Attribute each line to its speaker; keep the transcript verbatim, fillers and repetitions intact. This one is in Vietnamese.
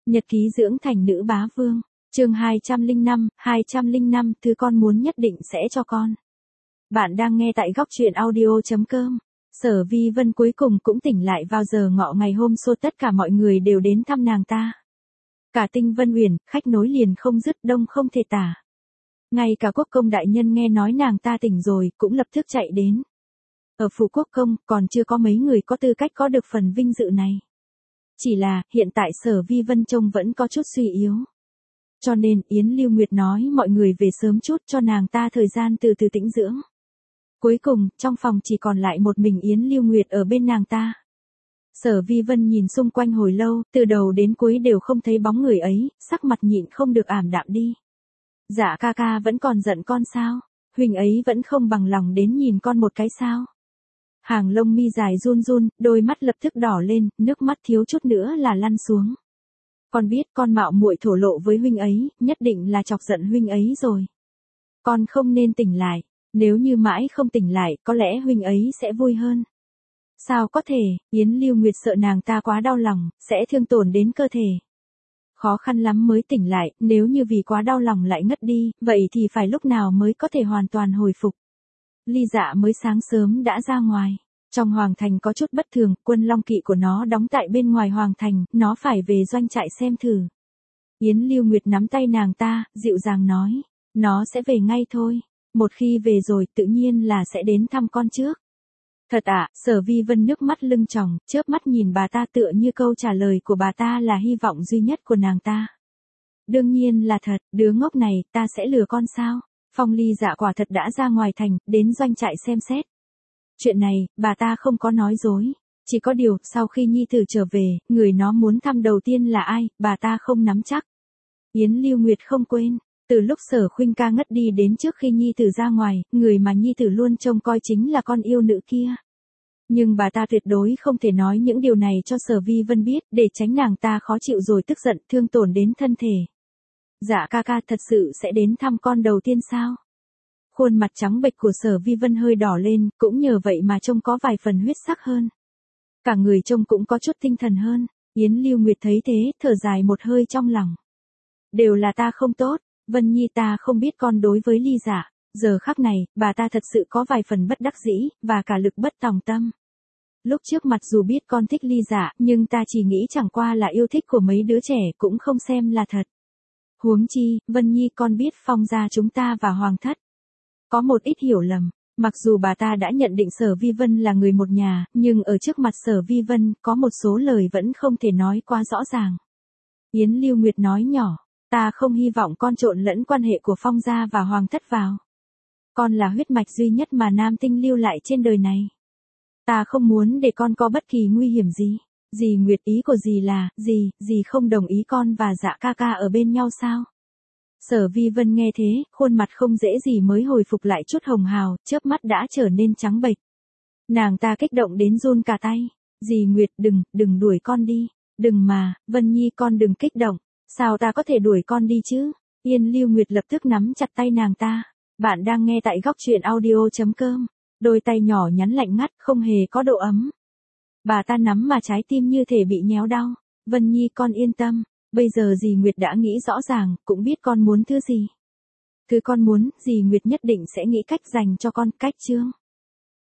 Speaker 1: Nhật ký dưỡng thành nữ bá vương, chương hai trăm lẻ năm, hai trăm lẻ năm thứ con muốn nhất định sẽ cho con. Bạn đang nghe tại góc truyện audio chấm com. Sở Vi Vân cuối cùng cũng tỉnh lại vào giờ ngọ ngày hôm sau, tất cả mọi người đều đến thăm nàng ta. Cả Tinh Vân Uyển, khách nối liền không dứt, đông không thể tả. Ngay cả Quốc công đại nhân nghe nói nàng ta tỉnh rồi, cũng lập tức chạy đến. Ở phủ Quốc công, còn chưa có mấy người có tư cách có được phần vinh dự này. Chỉ là, hiện tại Sở Vi Vân trông vẫn có chút suy yếu. Cho nên, Yến Lưu Nguyệt nói mọi người về sớm chút cho nàng ta thời gian từ từ tĩnh dưỡng. Cuối cùng, trong phòng chỉ còn lại một mình Yến Lưu Nguyệt ở bên nàng ta. Sở Vi Vân nhìn xung quanh hồi lâu, từ đầu đến cuối đều không thấy bóng người ấy, sắc mặt nhịn không được ảm đạm đi. Dạ ca ca vẫn còn giận con sao? Huynh ấy vẫn không bằng lòng đến nhìn con một cái sao? Hàng lông mi dài run run, đôi mắt lập tức đỏ lên, nước mắt thiếu chút nữa là lăn xuống. Con biết con mạo muội thổ lộ với huynh ấy, nhất định là chọc giận huynh ấy rồi. Con không nên tỉnh lại, nếu như mãi không tỉnh lại, có lẽ huynh ấy sẽ vui hơn. Sao có thể, Yến Lưu Nguyệt sợ nàng ta quá đau lòng, sẽ thương tổn đến cơ thể. Khó khăn lắm mới tỉnh lại, nếu như vì quá đau lòng lại ngất đi, vậy thì phải lúc nào mới có thể hoàn toàn hồi phục. Ly Dạ mới sáng sớm đã ra ngoài. Trong hoàng thành có chút bất thường, quân long kỵ của nó đóng tại bên ngoài hoàng thành, nó phải về doanh trại xem thử. Yến Lưu Nguyệt nắm tay nàng ta, dịu dàng nói, nó sẽ về ngay thôi. Một khi về rồi tự nhiên là sẽ đến thăm con trước. Thật ạ, à, Sở Vi Vân nước mắt lưng tròng, chớp mắt nhìn bà ta tựa như câu trả lời của bà ta là hy vọng duy nhất của nàng ta. Đương nhiên là thật, đứa ngốc này, ta sẽ lừa con sao? Phong Ly Dạ quả thật đã ra ngoài thành, đến doanh trại xem xét. Chuyện này, bà ta không có nói dối. Chỉ có điều, sau khi nhi tử trở về, người nó muốn thăm đầu tiên là ai, bà ta không nắm chắc. Yến Lưu Nguyệt không quên, từ lúc Sở Khuynh ca ngất đi đến trước khi nhi tử ra ngoài, người mà nhi tử luôn trông coi chính là con yêu nữ kia. Nhưng bà ta tuyệt đối không thể nói những điều này cho Sở Vi Vân biết, để tránh nàng ta khó chịu rồi tức giận, thương tổn đến thân thể. Dạ ca ca thật sự sẽ đến thăm con đầu tiên sao? Khuôn mặt trắng bệch của Sở Vi Vân hơi đỏ lên, cũng nhờ vậy mà trông có vài phần huyết sắc hơn. Cả người trông cũng có chút tinh thần hơn. Yến Lưu Nguyệt thấy thế, thở dài một hơi trong lòng. Đều là ta không tốt, Vân Nhi ta không biết con đối với Ly Dạ. Giờ khắc này, bà ta thật sự có vài phần bất đắc dĩ, và cả lực bất tòng tâm. Lúc trước mặc dù biết con thích Ly Dạ, nhưng ta chỉ nghĩ chẳng qua là yêu thích của mấy đứa trẻ, cũng không xem là thật. Huống chi, Vân Nhi con biết Phong gia chúng ta và Hoàng thất có một ít hiểu lầm. Mặc dù bà ta đã nhận định Sở Vi Vân là người một nhà, nhưng ở trước mặt Sở Vi Vân, có một số lời vẫn không thể nói quá rõ ràng. Yến Lưu Nguyệt nói nhỏ, ta không hy vọng con trộn lẫn quan hệ của Phong gia và Hoàng thất vào. Con là huyết mạch duy nhất mà Nam Tinh lưu lại trên đời này. Ta không muốn để con có bất kỳ nguy hiểm gì. Dì Nguyệt ý của dì là, dì, dì không đồng ý con và Dạ ca ca ở bên nhau sao? Sở Vi Vân nghe thế, khuôn mặt không dễ gì mới hồi phục lại chút hồng hào, chớp mắt đã trở nên trắng bệch. Nàng ta kích động đến run cả tay. Dì Nguyệt đừng, đừng đuổi con đi. Đừng mà, Vân Nhi con đừng kích động. Sao ta có thể đuổi con đi chứ? Yên Lưu Nguyệt lập tức nắm chặt tay nàng ta. Bạn đang nghe tại góc truyện audio chấm com. Đôi tay nhỏ nhắn lạnh ngắt, không hề có độ ấm. Bà ta nắm mà trái tim như thể bị nhéo đau. Vân Nhi con yên tâm. Bây giờ dì Nguyệt đã nghĩ rõ ràng, cũng biết con muốn thứ gì. Thứ con muốn, dì Nguyệt nhất định sẽ nghĩ cách dành cho con, cách chương.